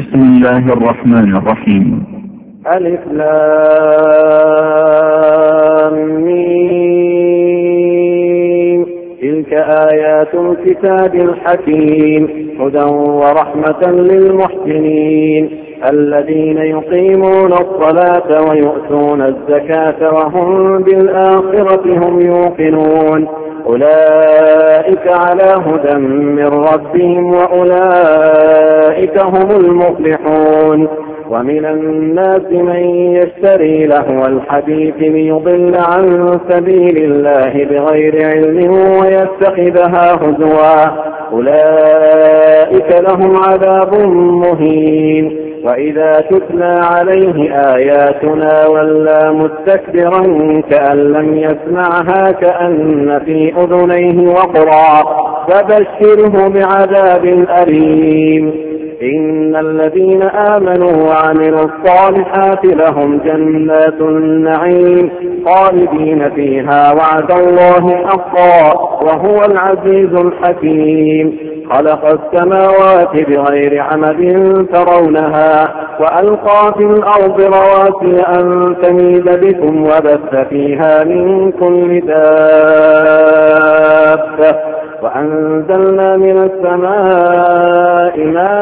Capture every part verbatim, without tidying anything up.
بسم الله الرحمن الرحيم. ألف لام ميم. تلك آيات الكتاب الحكيم هدى ورحمة للمحسنين الذين يقيمون الصلاة ويؤتون الزكاة وهم بالآخرة هم يوقنون أولئك على هدى من ربهم وأولئك هم المفلحون. ومن الناس من يشتري لهو الحديث ليضل عن سبيل الله بغير علم ويتخذها هزوا أولئك لهم عذاب مهين. وإذا تتلى عليه آياتنا ولى مستكبرا كأن لم يسمعها كأن في أذنيه وقرا فبشره بعذاب أليم. إن الذين آمنوا وعملوا الصالحات لهم جنات النعيم خالدين فيها وعد الله حقا وهو العزيز الحكيم. خلق السماوات بغير عمد ترونها وألقى في الأرض رواسي أن تميد بكم وبث فيها من كل دابة وأنزلنا من السماء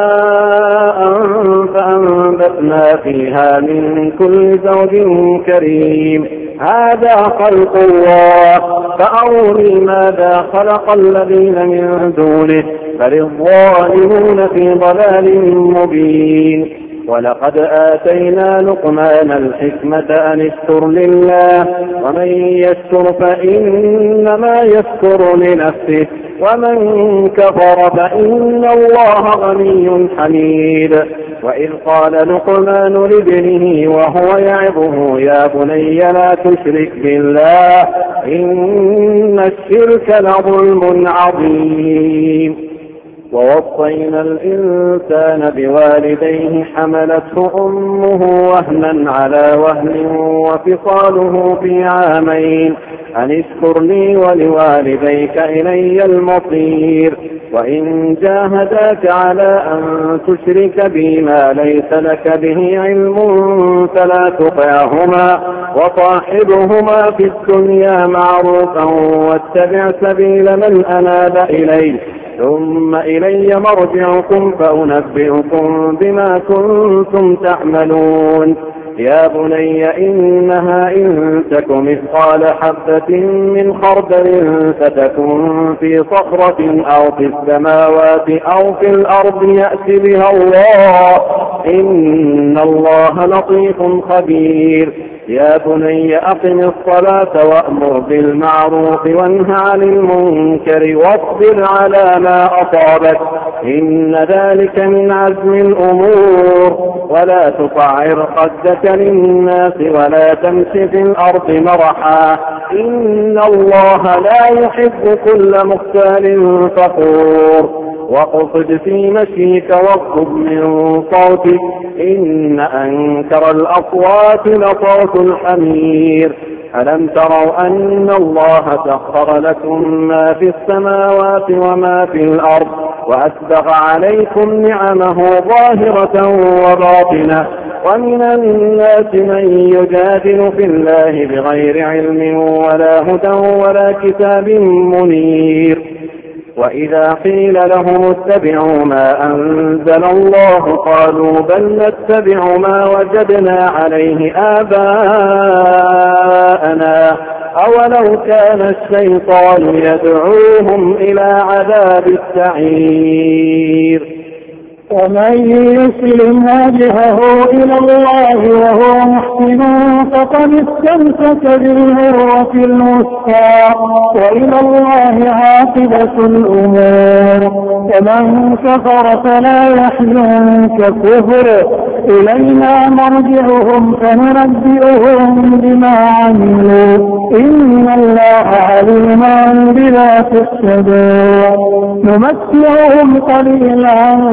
ماء فأنبتنا فيها من كل زوج كريم. هذا خلق الله فأروني ماذا خلق الذين من دونه بل الظالمون في ضلال مبين. ولقد آتينا لقمان الحكمة أن اشكر لله ومن يشكر فإنما يشكر لنفسه ومن كفر فإن الله غني حميد. وإذ قال لقمان لابنه وهو يعظه يا بني لا تشرك بالله إن الشرك لظلم عظيم. ووصينا الإنسان بوالديه حملته أمه وهنا على وهن وفصاله في عامين أن اشكر لي ولوالديك إلي المصير. وإن جاهداك على أن تشرك بي ما ليس لك به علم فلا تطعهما وصاحبهما في الدنيا معروفا واتبع سبيل من أناب إلي ثم إلي مرجعكم فأنبئكم بما كنتم تعملون. يا بني إنها إن تك مثقال حبة من خردل فتكن في صخرة أو في السماوات أو في الأرض يأتي بها الله إن الله لطيف خبير. يا بني أقم الصلاة وأمر بالمعروف وانه عن المنكر واصبر على ما أصابك إن ذلك من عزم الأمور. ولا تصعر خدك للناس ولا تمش في الأرض مرحا إن الله لا يحب كل مختال فخور. واقصد في مشيك واغضب من صوتك إن أنكر الأصوات لصوت الحمير. ألم تروا أن الله سخر لكم ما في السماوات وما في الأرض وأسبغ عليكم نعمه ظاهرة وباطنة ومن الناس من يجادل في الله بغير علم ولا هدى ولا كتاب منير. وإذا قيل لهم اتبعوا ما أنزل الله قالوا بل نتبع ما وجدنا عليه آباءنا أولو كان الشيطان يدعوهم إلى عذاب السعير. ومن يسلم وجهه إلى الله وهو محسن فقد استمسك بالعروة الوثقى وإلى الله عاقبة الأمور. ومن كفر فلا يحزنك كفره إلينا مرجعهم فننبئهم بما عملوا إن الله عليم بذات الصدور. نمتعهم قليلا ثم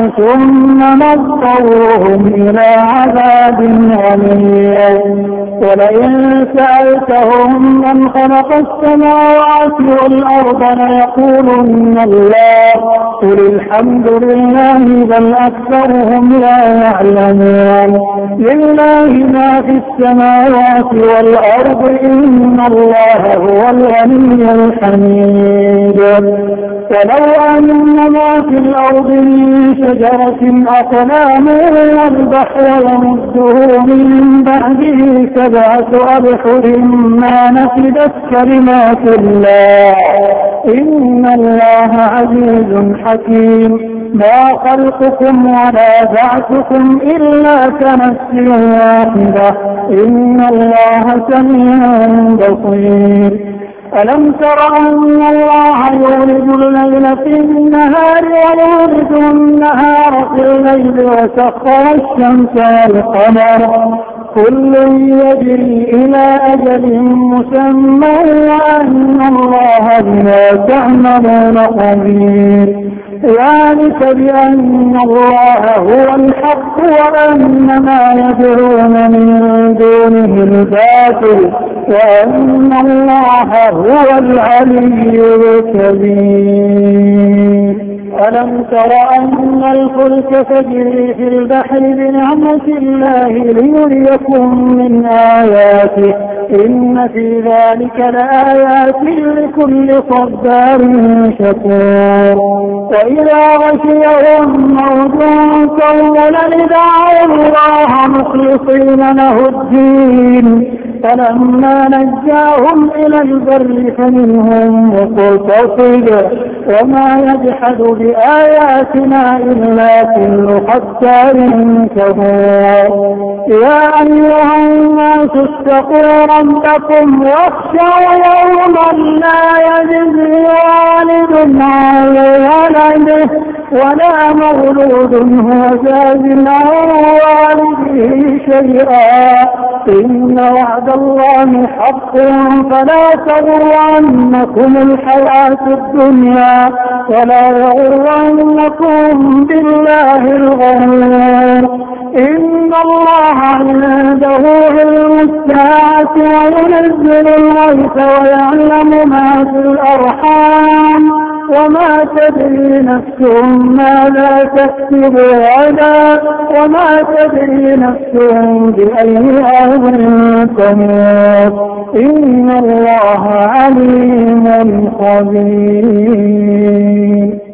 ثم نضطرهم إلى عذاب غليظ. ولئن سألتهم من خلق السماوات والأرض ليقولن الله قل الحمد لله بل أكثرهم لا يعلمون. لله ما في السماوات والأرض إن الله هو الغني الحميد. ولو أن ما في الأرض من شجرة أقلام والبحر يمده من بعده سبعة أبحر ما نفدت كلمات الله إن الله عزيز حكيم. ما خلقكم ولا بعثكم إلا كنفس واحدة إن الله سميع بصير. ألم تر أن الله يولد الليل في النهار ويولد النهار في الليل وسخر الشمس والقمر كل يجري إلى أجل مسمى وأن الله بما تعملون خبير. ذلك بأن الله هو الحق وأن ما يدعون من دونه الباطل وأن الله هو العلي الكبير. ألم تر أن الفلك تجري في البحر بنعمة الله ليريكم من آياته إن في ذلك لآيات لكل صبار شكور. وإذا غشيهم موج كالظلل دعوا الله مخلصين له الدين فلما نجاهم إلى البر فمنهم مقتصد وما يجحد بآياتنا إلا كل ختار كفور. يا أيها الناس اتقوا ربكم واخشوا يوما لا يجزي والد عن ولده ولا مولود هو جاز عن والده شيئا إن وعد الله حق فلا تغرنكم الحياة الدنيا ولا يغرنكم بالله الغرور. إن الله عنده علم الساعة وينزل الغيث ويعلم ما في الأرحام وما تدري نفس ماذا تكسب غدا وما تدري نفس بأي أرض تموت إن الله عليم خبير.